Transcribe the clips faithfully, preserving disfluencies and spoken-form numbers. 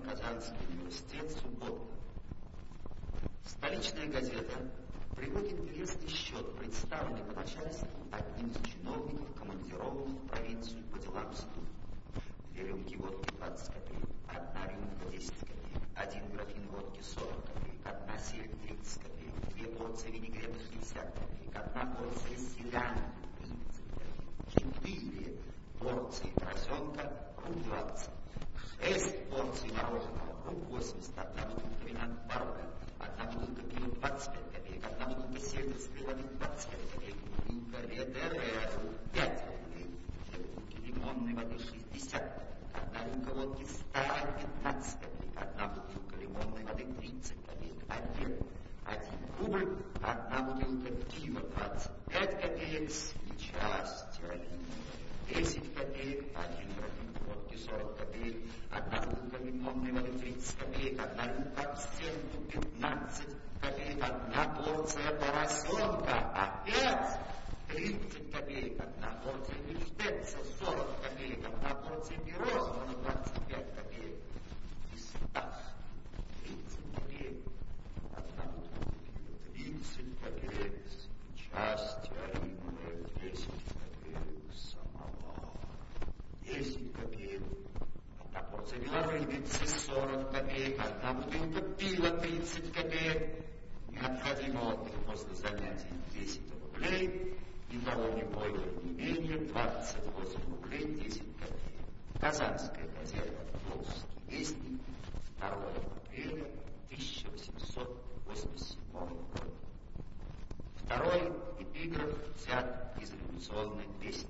Казанский университет, суббота. Столичная газета приводит интересный счет, представленный по начальству одним из чиновников, командированных в провинцию по делам службы. Две рюмки водки двадцать копеек, одна рюмка десять копеек, один графин водки сорок копеек, одна сель тридцать копеек, две порции винегрета шестьдесят копеек, одна порция селянки тридцать копеек, четыре порции поросенка рубль двадцать, шесть порций мороженого рубль восемьдесят, одна бутылка вина барона, одна бутылка пива двадцать пять копеек, одна бутылка сельдерской воды двадцать пять копеек, бутылка редереду пять рублей, две бутылки лимонной воды шестьдесят копеек, одна рюмка водки старая пятнадцать копеек, одна бутылка лимонной воды тридцать копеек, один, один рубль, одна бутылка пива двадцать пять копеек, свеча стеариновая десять копеек, один графин водки сорок копеек, одна бутылка лимонной воды тридцать копеек, одна рюмка абсенту пятнадцать копеек, одна порция поросенка опять тридцать копеек, одна порция бифштекса сорок копеек, одна порция пирожного двадцать пять копеек, писташ тридцать копеек, одна бутылка пива тридцать копеек, свеча стеариновая десять копеек, самовар десять копеек, одна порция белорыбицы сорок копеек, одна бутылка пива тридцать копеек, необходимо отдых после занятий десять рублей, и того не более не менее двадцать восемь рублей десять копеек. Казанская газета «Волжский вестник», второе апреля тысяча восемьсот восемьдесят седьмого года. Второй эпиграф взят из революционной песни.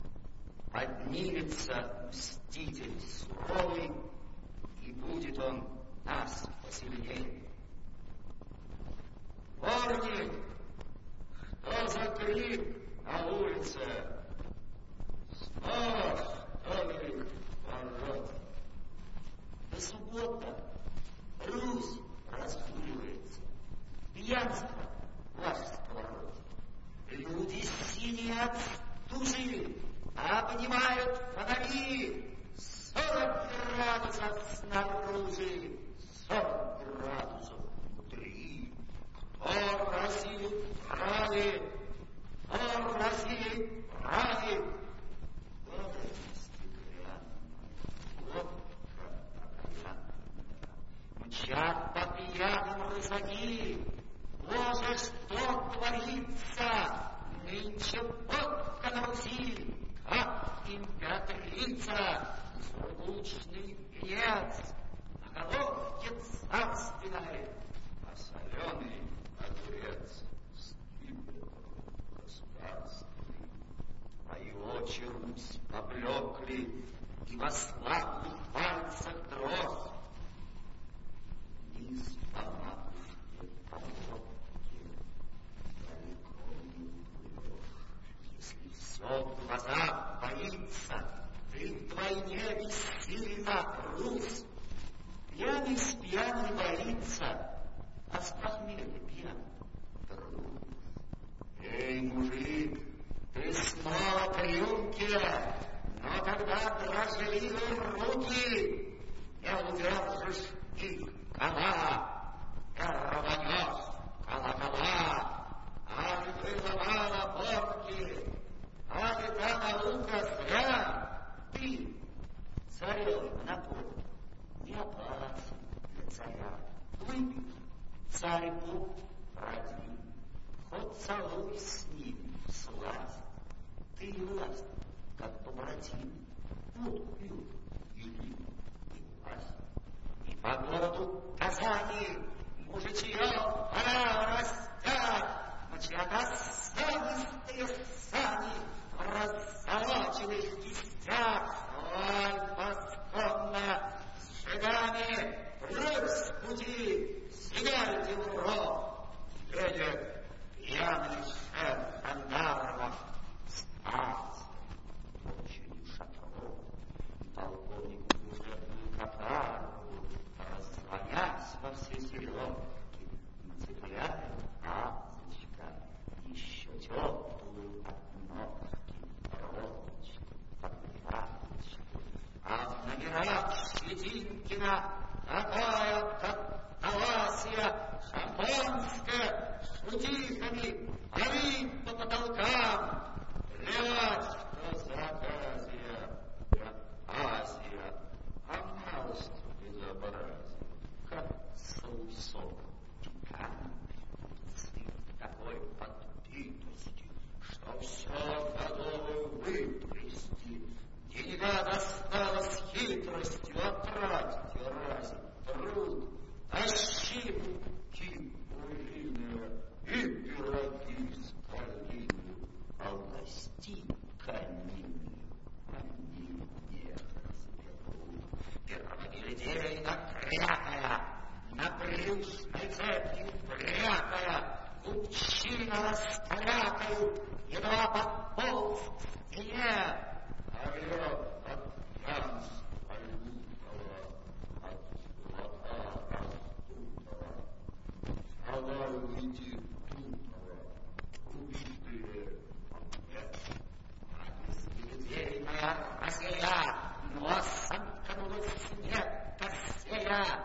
Поднимется мститель суровый, и будет он нас посильнее. Парни, что за крик на улице? Снова, что ли, ворот? Да суббота, Русь разгуливается, пьянство ваш сковороде. Люди синие от стужи обнимают фонари, сорок градусов снаружи, сорок градусов внутри. Кто разит раны, кто разит раны. Вода стеклянная, водка окаянная, мчат по пьяным рысаки. Боже, что творится? Нынче водка на Руси, как императрица, сургучный венец, на головке царственной, а соленый огурец скипетр государственный. Твои очи, Русь, поблекли, и во слабых пальцах дрожь. Низ по матушке подводки далеко не уплывешь. Если все в глаза боится, ты вдвойне бессильна, Русь. Пьяный с пьяной боится, а с похмелья пьян труд. Эй, мужик, ты снова к рюмке, но когда дрожливые руки не удержишь их, кола, не рванешь колокола, а ли было мало водки, а ли та наука зря, ты, царевна на поле, не опасен для царя. Выпей, царь Бог родил, хоть целуй с ним сласть. Ты и власть, как побратим, водку пьют, и ты, и власть. И по городу Казани мужичье пора растят, мочеобоссанистые сани в раззолоченных кистях. Ой, пасконно, с шагами прочь с пути, сигайте в рот. Едет пьяный шеф жандармов с акцией, очень шатров, и полковник служебную капралу, раззвонясь во все селенки, нацепляет карточка, еще теплую от ножки, розочку, под фарточку, а в номерах Щетинкина такая катавасия шампанское шутихами горит по потолкам. Плевать, что за оказия, Азия, а малость безобразия, как соусок тикан, цвет такой подбитости, что все готовы вытрясти. Деньга досталась хитростью, отратить разин, труд, ощипки куриные и пироги с калиной, а угости каминную они не разберут. Первоглядейно крякая, на брюшной цепью брякая, купчина раскалякают, едва подполз к стене. Орёт от янства лютого, от злота раздутого. Вставай, уйди тутого, убитые нет. А безглядейная Россия носом ткнулась снег косея,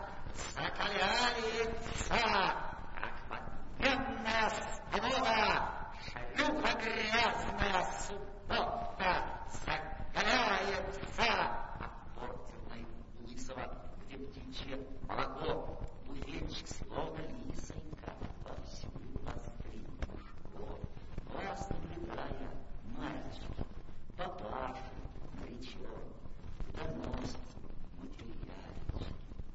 закаляется, как военная свобода, шлюха грязная суббота. Закаляется отпортенной лысого, где птичье молоко, буфетчик словно лисонька повсюду вострит мужко, вас наблюдая мальчики, папашу, морячок, доносцы, материальчики,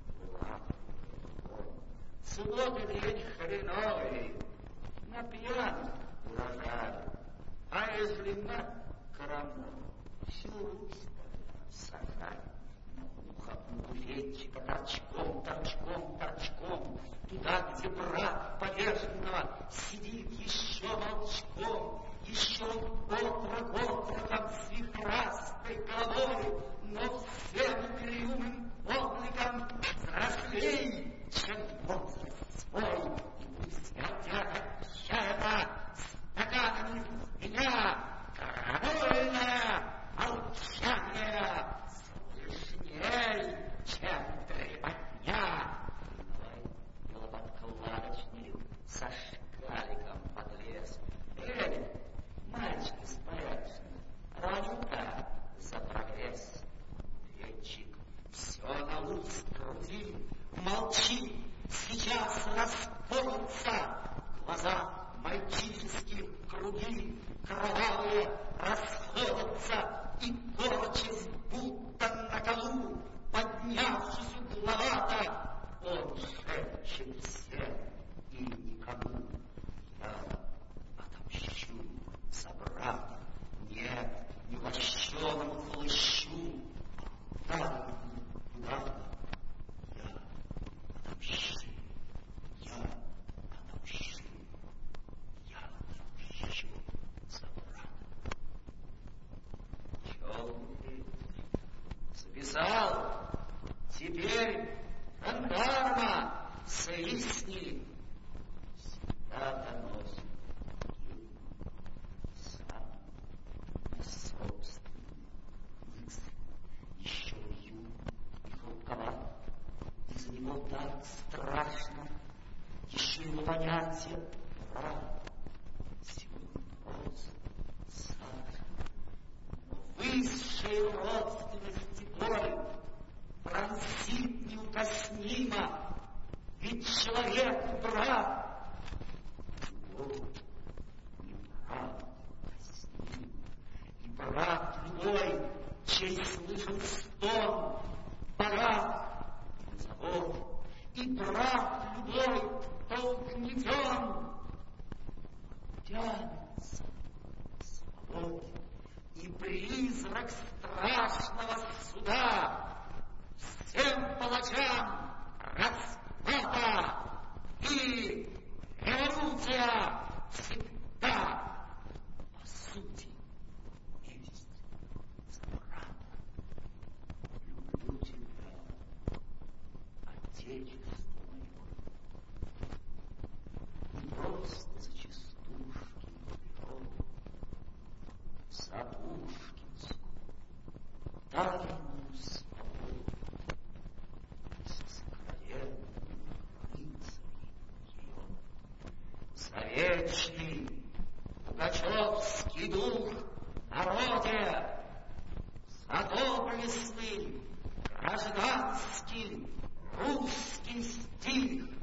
лапы, суббота день хреновый, на пьяных урожай, а если на крамолу, всю Русь сажать, ухо у буфетчика торчком, торчком, торчком, туда, где брат поверженного сидит еще молчком, еще отрок отроком с вихрастой головой, но всем угрюмым обликом взрослей, чем возраст свой, и пусть гордят отчаянно стаканами в меня. Крамольное молчание слышней, чем трепотня. Иной белоподкладочник со шкаликом подлез. Эй, мальчик испорядочный, ранюка за прогресс. Ветчик все на ус крути, молчи, сейчас расколется. Глаза мальчишеские круги кровавые расходятся, и корчась будто на колу, поднявшись угловато, он шепчет всем и никому: я отомщу за брата, нет, не вощеному хлыщу, да, да, я отомщу, я отомщу. Записал, теперь жандарма свистни, всегда доносит сам на собственный мысль, еще юн и хрупковат, и за него так страшно, еще его понятие прав, сегодня рост, сажа, но высшие родственности боль пронзит неукоснимо, ведь человек брат, любовь не брат косним, и брат любой, чей слышен стон, богат и завод, и брат любой, кто угнетен, тянется свободе, и призрак страшного суда всем палачам расплата, и революция всегда по сути есть за брата. Люблю тебя, отечество мое, не просто за частушки беру, за пушкинскую тайную свободу, со вечный пугачевский дух в народе, за доблестный гражданский русский стих.